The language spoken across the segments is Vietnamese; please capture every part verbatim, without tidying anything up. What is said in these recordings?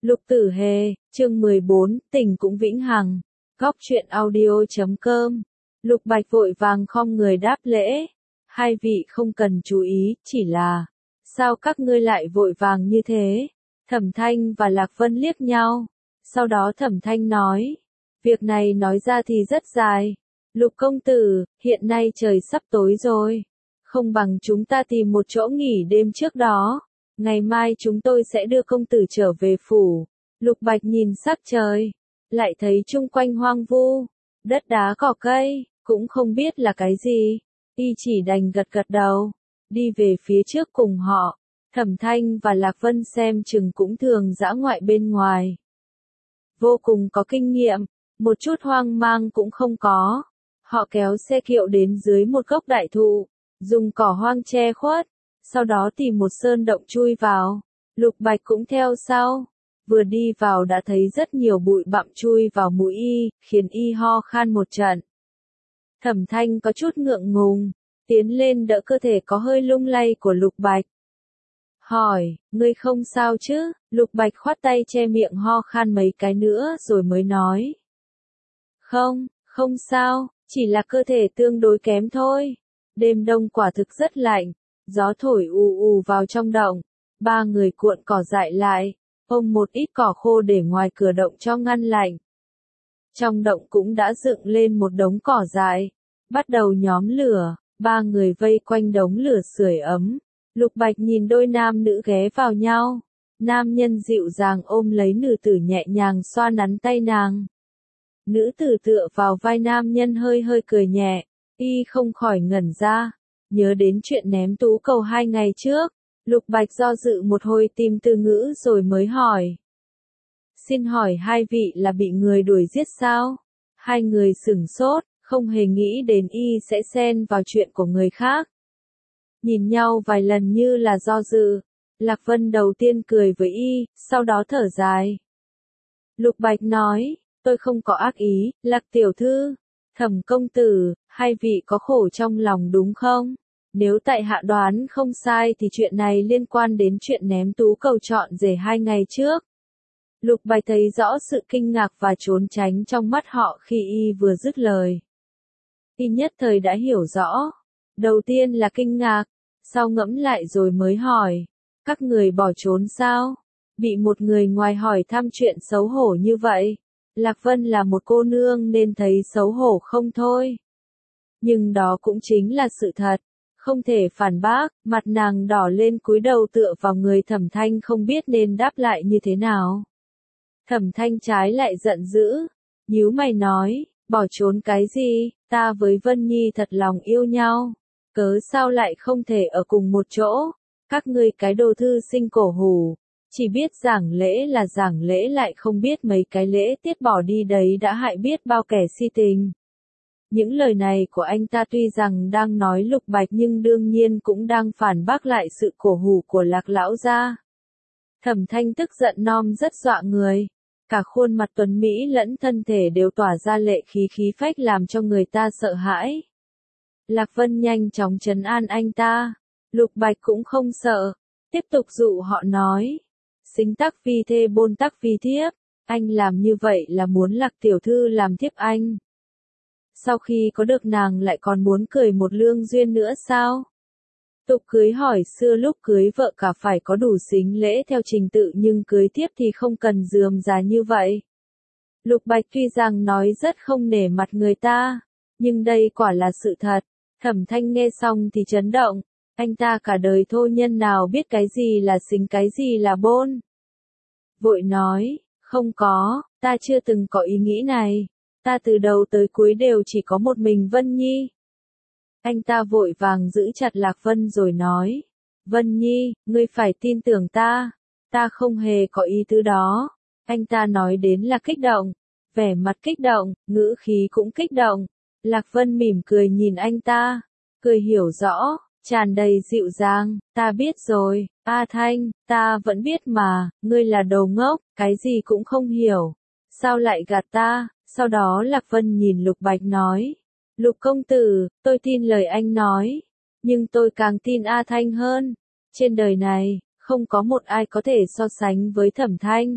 Lục Tử Hề, chương mười bốn, tình cũng vĩnh hằng. Góc truyện audio chấm com. Lục Bạch vội vàng khom người đáp lễ. Hai vị không cần chú ý, chỉ là, sao các ngươi lại vội vàng như thế? Thẩm Thanh và Lạc Vân liếc nhau. Sau đó Thẩm Thanh nói, việc này nói ra thì rất dài. Lục công tử, hiện nay trời sắp tối rồi. Không bằng chúng ta tìm một chỗ nghỉ đêm trước đó. Ngày mai chúng tôi sẽ đưa công tử trở về phủ. Lục Bạch nhìn sắc trời, lại thấy chung quanh hoang vu, đất đá cỏ cây, cũng không biết là cái gì. Y chỉ đành gật gật đầu, đi về phía trước cùng họ. Thẩm Thanh và Lạc Vân xem chừng cũng thường dã ngoại bên ngoài. Vô cùng có kinh nghiệm, một chút hoang mang cũng không có. Họ kéo xe kiệu đến dưới một gốc đại thụ, dùng cỏ hoang che khuất, sau đó tìm một sơn động chui vào. Lục Bạch cũng theo sau. Vừa đi vào đã thấy rất nhiều bụi bặm chui vào mũi y, khiến y ho khan một trận. Thẩm Thanh có chút ngượng ngùng, tiến lên đỡ cơ thể có hơi lung lay của Lục Bạch. Hỏi, ngươi không sao chứ? Lục Bạch khoát tay che miệng ho khan mấy cái nữa rồi mới nói. Không, không sao, chỉ là cơ thể tương đối kém thôi. Đêm đông quả thực rất lạnh, gió thổi ù ù vào trong động. Ba người cuộn cỏ dại lại, ôm một ít cỏ khô để ngoài cửa động cho ngăn lạnh. Trong động cũng đã dựng lên một đống cỏ dại, bắt đầu nhóm lửa, ba người vây quanh đống lửa sưởi ấm. Lục Bạch nhìn đôi nam nữ ghé vào nhau, nam nhân dịu dàng ôm lấy nữ tử nhẹ nhàng xoa nắn tay nàng. Nữ tử tựa vào vai nam nhân hơi hơi cười nhẹ, y không khỏi ngẩn ra, nhớ đến chuyện ném tú cầu hai ngày trước. Lục Bạch do dự một hồi tìm từ ngữ rồi mới hỏi. Xin hỏi hai vị là bị người đuổi giết sao? Hai người sửng sốt, không hề nghĩ đến y sẽ xen vào chuyện của người khác. Nhìn nhau vài lần như là do dự. Lạc Vân đầu tiên cười với y, sau đó thở dài. Lục Bạch nói, tôi không có ác ý, Lạc tiểu thư, Thẩm công tử, hai vị có khổ trong lòng đúng không? Nếu tại hạ đoán không sai thì chuyện này liên quan đến chuyện ném tú cầu chọn rể hai ngày trước. Lục Bạch thấy rõ sự kinh ngạc và trốn tránh trong mắt họ khi y vừa dứt lời. Y nhất thời đã hiểu rõ. Đầu tiên là kinh ngạc, sau ngẫm lại rồi mới hỏi. Các người bỏ trốn sao? Bị một người ngoài hỏi thăm chuyện xấu hổ như vậy. Lạc Vân là một cô nương nên thấy xấu hổ không thôi. Nhưng đó cũng chính là sự thật. Không thể phản bác, mặt nàng đỏ lên cúi đầu tựa vào người Thẩm Thanh không biết nên đáp lại như thế nào. Thẩm Thanh trái lại giận dữ, nhíu mày nói, bỏ trốn cái gì, ta với Vân Nhi thật lòng yêu nhau, cớ sao lại không thể ở cùng một chỗ, các ngươi cái đồ thư sinh cổ hủ, chỉ biết giảng lễ là giảng lễ lại không biết mấy cái lễ tiết bỏ đi đấy đã hại biết bao kẻ si tình. Những lời này của anh ta tuy rằng đang nói Lục Bạch nhưng đương nhiên cũng đang phản bác lại sự cổ hủ của Lạc lão gia. Thẩm Thanh tức giận nom rất dọa người, cả khuôn mặt tuấn mỹ lẫn thân thể đều tỏa ra lệ khí khí phách làm cho người ta sợ hãi. Lạc Vân nhanh chóng trấn an anh ta, Lục Bạch cũng không sợ, tiếp tục dụ họ nói, xính tắc vi thê bôn tắc vi thiếp, anh làm như vậy là muốn Lạc tiểu thư làm thiếp anh. Sau khi có được nàng lại còn muốn cười một lương duyên nữa sao? Tục cưới hỏi xưa lúc cưới vợ cả phải có đủ sính lễ theo trình tự nhưng cưới tiếp thì không cần rườm rà như vậy. Lục Bạch tuy rằng nói rất không nể mặt người ta, nhưng đây quả là sự thật. Thẩm Thanh nghe xong thì chấn động, anh ta cả đời thô nhân nào biết cái gì là sính cái gì là bôn. Vội nói, không có, ta chưa từng có ý nghĩ này. Ta từ đầu tới cuối đều chỉ có một mình Vân Nhi. Anh ta vội vàng giữ chặt Lạc Vân rồi nói. Vân Nhi, ngươi phải tin tưởng ta. Ta không hề có ý tứ đó. Anh ta nói đến là kích động. Vẻ mặt kích động, ngữ khí cũng kích động. Lạc Vân mỉm cười nhìn anh ta. Cười hiểu rõ, tràn đầy dịu dàng. Ta biết rồi, A Thanh, ta vẫn biết mà. Ngươi là đồ ngốc, cái gì cũng không hiểu. Sao lại gạt ta? Sau đó Lạc Vân nhìn Lục Bạch nói, Lục công tử, tôi tin lời anh nói, nhưng tôi càng tin A Thanh hơn. Trên đời này, không có một ai có thể so sánh với Thẩm Thanh.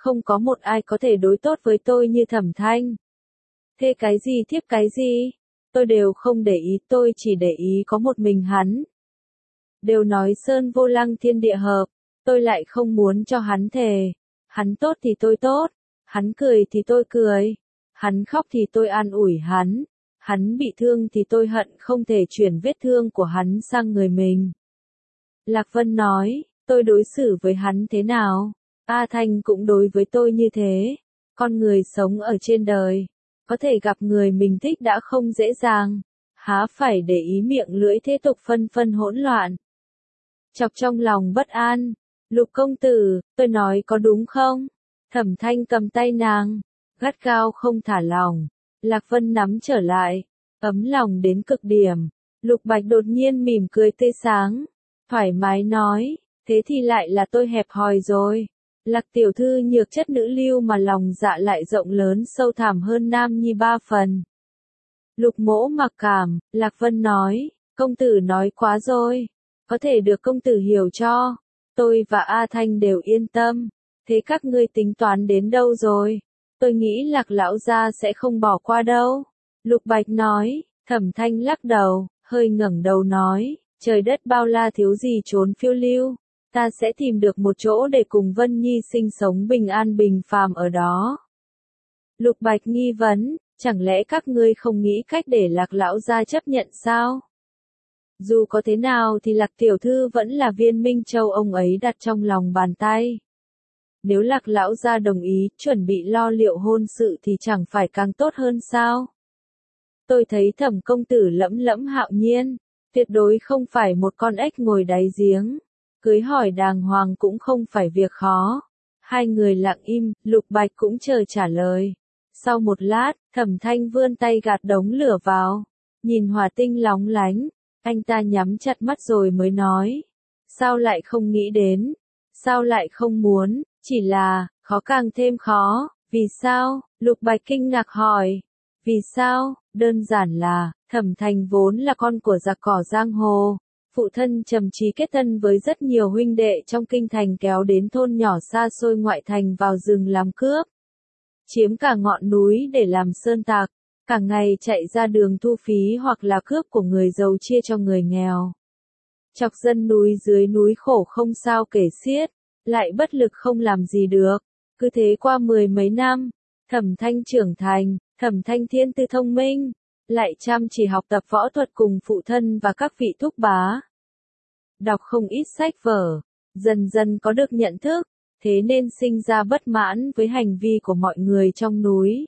Không có một ai có thể đối tốt với tôi như Thẩm Thanh. Thế cái gì thiếp cái gì? Tôi đều không để ý, tôi chỉ để ý có một mình hắn. Đều nói sơn vô lăng thiên địa hợp, tôi lại không muốn cho hắn thề. Hắn tốt thì tôi tốt, hắn cười thì tôi cười, hắn khóc thì tôi an ủi hắn, hắn bị thương thì tôi hận không thể chuyển vết thương của hắn sang người mình. Lạc Vân nói, tôi đối xử với hắn thế nào? A Thanh cũng đối với tôi như thế. Con người sống ở trên đời, có thể gặp người mình thích đã không dễ dàng, há phải để ý miệng lưỡi thế tục phân phân hỗn loạn. Chọc trong lòng bất an, Lục công tử, tôi nói có đúng không? Thẩm Thanh cầm tay nàng, gắt gao không thả lòng. Lạc Vân nắm trở lại, ấm lòng đến cực điểm. Lục Bạch đột nhiên mỉm cười tươi sáng, thoải mái nói, thế thì lại là tôi hẹp hòi rồi. Lạc tiểu thư nhược chất nữ lưu mà lòng dạ lại rộng lớn sâu thẳm hơn nam nhi ba phần. Lục Mỗ mặc cảm, Lạc Vân nói, công tử nói quá rồi, có thể được công tử hiểu cho. Tôi và A Thanh đều yên tâm. Thế các ngươi tính toán đến đâu rồi? Tôi nghĩ Lạc lão gia sẽ không bỏ qua đâu. Lục Bạch nói, Thẩm Thanh lắc đầu, hơi ngẩng đầu nói, trời đất bao la thiếu gì trốn phiêu lưu. Ta sẽ tìm được một chỗ để cùng Vân Nhi sinh sống bình an bình phàm ở đó. Lục Bạch nghi vấn, chẳng lẽ các ngươi không nghĩ cách để Lạc lão gia chấp nhận sao? Dù có thế nào thì Lạc tiểu thư vẫn là viên Minh Châu ông ấy đặt trong lòng bàn tay. Nếu Lạc lão gia đồng ý, chuẩn bị lo liệu hôn sự thì chẳng phải càng tốt hơn sao? Tôi thấy Thẩm công tử lẫm lẫm hạo nhiên, tuyệt đối không phải một con ếch ngồi đáy giếng. Cưới hỏi đàng hoàng cũng không phải việc khó. Hai người lặng im, Lục Bạch cũng chờ trả lời. Sau một lát, Thẩm Thanh vươn tay gạt đống lửa vào, nhìn hỏa tinh lóng lánh. Anh ta nhắm chặt mắt rồi mới nói. Sao lại không nghĩ đến? Sao lại không muốn? Chỉ là, khó càng thêm khó. Vì sao? Lục Bạch kinh ngạc hỏi. Vì sao? Đơn giản là, Thẩm Thành vốn là con của giặc cỏ giang hồ. Phụ thân trầm trí kết thân với rất nhiều huynh đệ trong kinh thành kéo đến thôn nhỏ xa xôi ngoại thành vào rừng làm cướp. Chiếm cả ngọn núi để làm sơn tạc. Cả ngày chạy ra đường thu phí hoặc là cướp của người giàu chia cho người nghèo. Chọc dân núi dưới núi khổ không sao kể xiết, lại bất lực không làm gì được. Cứ thế qua mười mấy năm, Thẩm Thanh trưởng thành, Thẩm Thanh thiên tư thông minh, lại chăm chỉ học tập võ thuật cùng phụ thân và các vị thúc bá. Đọc không ít sách vở, dần dần có được nhận thức, thế nên sinh ra bất mãn với hành vi của mọi người trong núi.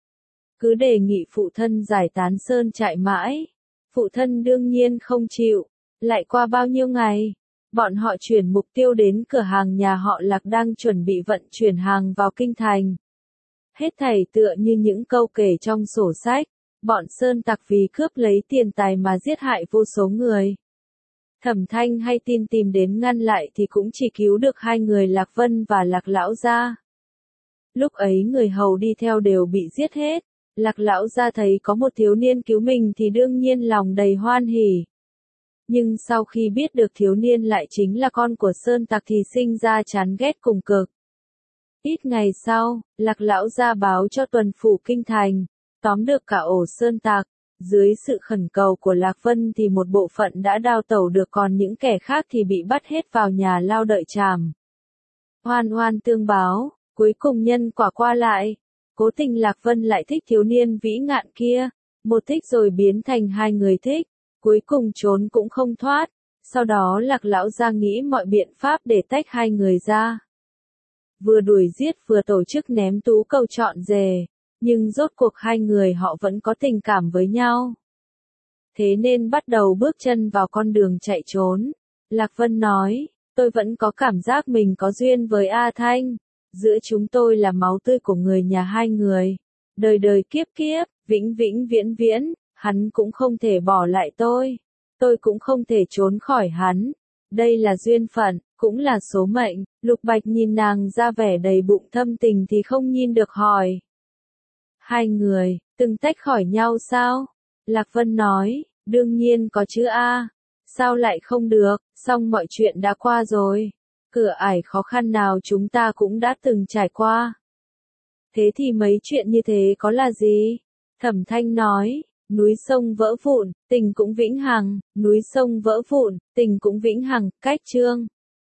Cứ đề nghị phụ thân giải tán sơn trại mãi. Phụ thân đương nhiên không chịu. Lại qua bao nhiêu ngày, bọn họ chuyển mục tiêu đến cửa hàng nhà họ Lạc đang chuẩn bị vận chuyển hàng vào kinh thành. Hết thảy tựa như những câu kể trong sổ sách, bọn sơn tặc vì cướp lấy tiền tài mà giết hại vô số người. Thẩm Thanh hay tin tìm đến ngăn lại thì cũng chỉ cứu được hai người Lạc Vân và Lạc lão gia. Lúc ấy người hầu đi theo đều bị giết hết. Lạc lão gia thấy có một thiếu niên cứu mình thì đương nhiên lòng đầy hoan hỉ. Nhưng sau khi biết được thiếu niên lại chính là con của sơn tặc thì sinh ra chán ghét cùng cực. Ít ngày sau, Lạc lão gia báo cho tuần phủ kinh thành, tóm được cả ổ sơn tặc. Dưới sự khẩn cầu của Lạc Vân thì một bộ phận đã đào tẩu được, còn những kẻ khác thì bị bắt hết vào nhà lao đợi trảm. Oan oan tương báo, cuối cùng nhân quả qua lại. Cố tình Lạc Vân lại thích thiếu niên vĩ ngạn kia, một thích rồi biến thành hai người thích, cuối cùng trốn cũng không thoát. Sau đó Lạc lão gia nghĩ mọi biện pháp để tách hai người ra. Vừa đuổi giết vừa tổ chức ném tú cầu chọn rể, nhưng rốt cuộc hai người họ vẫn có tình cảm với nhau. Thế nên bắt đầu bước chân vào con đường chạy trốn. Lạc Vân nói, tôi vẫn có cảm giác mình có duyên với A Thanh. Giữa chúng tôi là máu tươi của người nhà hai người. Đời đời kiếp kiếp, vĩnh vĩnh viễn viễn, hắn cũng không thể bỏ lại tôi. Tôi cũng không thể trốn khỏi hắn. Đây là duyên phận, cũng là số mệnh. Lục Bạch nhìn nàng ra vẻ đầy bụng thâm tình thì không nhìn được hỏi. Hai người, từng tách khỏi nhau sao? Lạc Vân nói, đương nhiên có chứ a. Sao lại không được, xong mọi chuyện đã qua rồi. Cửa ải khó khăn nào chúng ta cũng đã từng trải qua. Thế thì mấy chuyện như thế có là gì? Thẩm Thanh nói, núi sông vỡ vụn, tình cũng vĩnh hằng, núi sông vỡ vụn, tình cũng vĩnh hằng, cách chương.